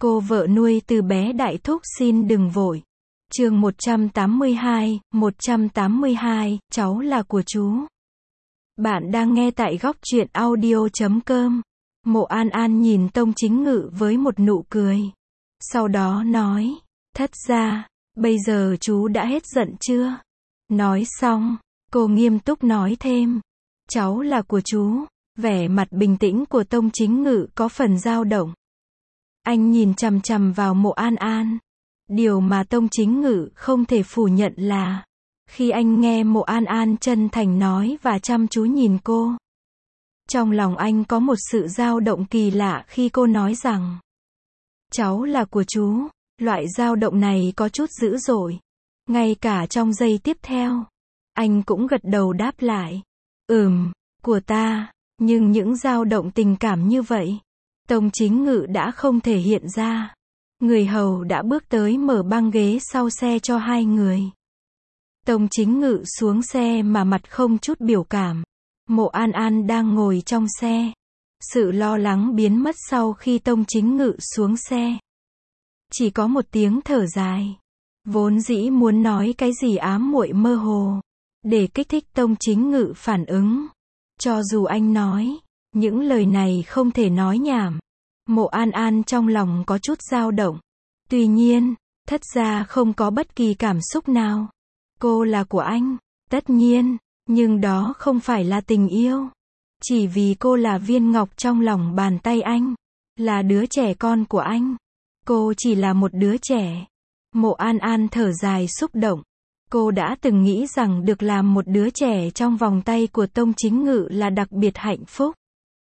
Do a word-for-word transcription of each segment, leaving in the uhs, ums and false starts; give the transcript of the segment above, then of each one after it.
Cô vợ nuôi từ bé đại thúc xin đừng vội. Chương một trăm tám mươi hai, một trăm tám mươi hai, cháu là của chú. Bạn đang nghe tại góc truyện audio chấm com. Mộ An An nhìn Tông Chính Ngự với một nụ cười. Sau đó nói, thất gia, bây giờ chú đã hết giận chưa? Nói xong, cô nghiêm túc nói thêm, cháu là của chú. Vẻ mặt bình tĩnh của Tông Chính Ngự có phần dao động. Anh nhìn chằm chằm vào Mộ An An. Điều mà Tông Chính Ngự không thể phủ nhận là, khi anh nghe Mộ An An chân thành nói và chăm chú nhìn cô, trong lòng anh có một sự dao động kỳ lạ khi cô nói rằng, cháu là của chú. Loại dao động này có chút dữ dội. Ngay cả trong giây tiếp theo, anh cũng gật đầu đáp lại, ừm, của ta. Nhưng những dao động tình cảm như vậy, Tông Chính Ngự đã không thể hiện ra. Người hầu đã bước tới mở băng ghế sau xe cho hai người. Tông Chính Ngự xuống xe mà mặt không chút biểu cảm. Mộ An An đang ngồi trong xe. Sự lo lắng biến mất sau khi Tông Chính Ngự xuống xe. Chỉ có một tiếng thở dài. Vốn dĩ muốn nói cái gì ám muội mơ hồ, để kích thích Tông Chính Ngự phản ứng. Cho dù anh nói, những lời này không thể nói nhảm. Mộ An An trong lòng có chút dao động. Tuy nhiên, thất gia không có bất kỳ cảm xúc nào. Cô là của anh, tất nhiên, nhưng đó không phải là tình yêu. Chỉ vì cô là viên ngọc trong lòng bàn tay anh, là đứa trẻ con của anh. Cô chỉ là một đứa trẻ. Mộ An An thở dài xúc động. Cô đã từng nghĩ rằng được làm một đứa trẻ trong vòng tay của Tông Chính Ngự là đặc biệt hạnh phúc.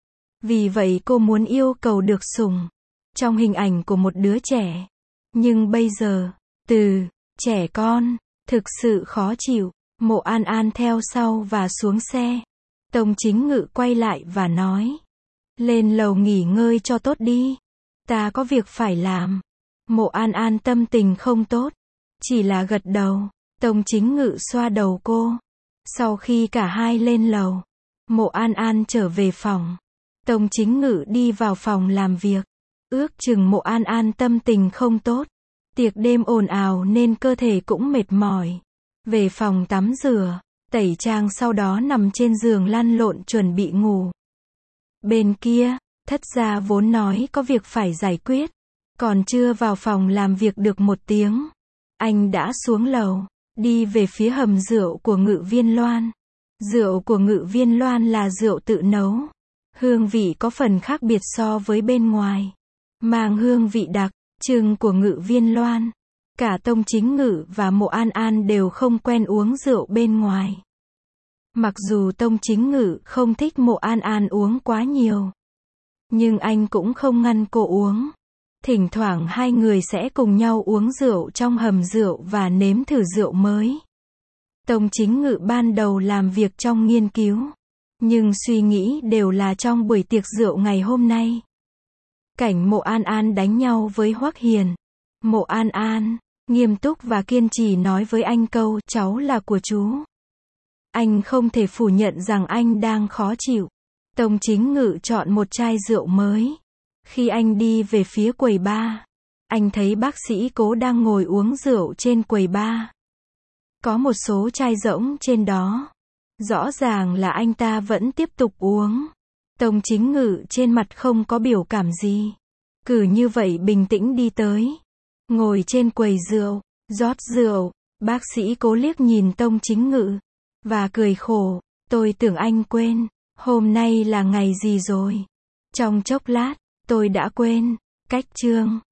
Vì vậy cô muốn yêu cầu được sủng trong hình ảnh của một đứa trẻ. Nhưng bây giờ, từ trẻ con thực sự khó chịu. Mộ An An theo sau và xuống xe. Tông Chính Ngự quay lại và nói, lên lầu nghỉ ngơi cho tốt đi. Ta có việc phải làm. Mộ An An tâm tình không tốt, chỉ là gật đầu. Tông Chính Ngự xoa đầu cô. Sau khi cả hai lên lầu, Mộ An An trở về phòng. Tông Chính Ngự đi vào phòng làm việc. Ước chừng Mộ An An tâm tình không tốt. Tiệc đêm ồn ào nên cơ thể cũng mệt mỏi. Về phòng tắm rửa, tẩy trang sau đó nằm trên giường lăn lộn chuẩn bị ngủ. Bên kia, thất gia vốn nói có việc phải giải quyết. Còn chưa vào phòng làm việc được một tiếng, anh đã xuống lầu, đi về phía hầm rượu của Ngự Viên Loan. Rượu của Ngự Viên Loan là rượu tự nấu. Hương vị có phần khác biệt so với bên ngoài. Mang hương vị đặc trưng của Ngự Viên Loan. Cả Tông Chính Ngự và Mộ An An đều không quen uống rượu bên ngoài. Mặc dù Tông Chính Ngự không thích Mộ An An uống quá nhiều, nhưng anh cũng không ngăn cô uống. Thỉnh thoảng hai người sẽ cùng nhau uống rượu trong hầm rượu và nếm thử rượu mới. Tông Chính Ngự ban đầu làm việc trong nghiên cứu, nhưng suy nghĩ đều là trong buổi tiệc rượu ngày hôm nay. Cảnh Mộ An An đánh nhau với Hoắc Hiền. Mộ An An nghiêm túc và kiên trì nói với anh câu, cháu là của chú. Anh không thể phủ nhận rằng anh đang khó chịu. Tông Chính Ngự chọn một chai rượu mới. Khi anh đi về phía quầy bar, anh thấy bác sĩ Cố đang ngồi uống rượu trên quầy bar. Có một số chai rỗng trên đó. Rõ ràng là anh ta vẫn tiếp tục uống. Tông Chính Ngự trên mặt không có biểu cảm gì. Cứ như vậy bình tĩnh đi tới. Ngồi trên quầy rượu, rót rượu. Bác sĩ Cố liếc nhìn Tông Chính Ngự và cười khổ. Tôi tưởng anh quên. Hôm nay là ngày gì rồi? Trong chốc lát, tôi đã quên. Cách chương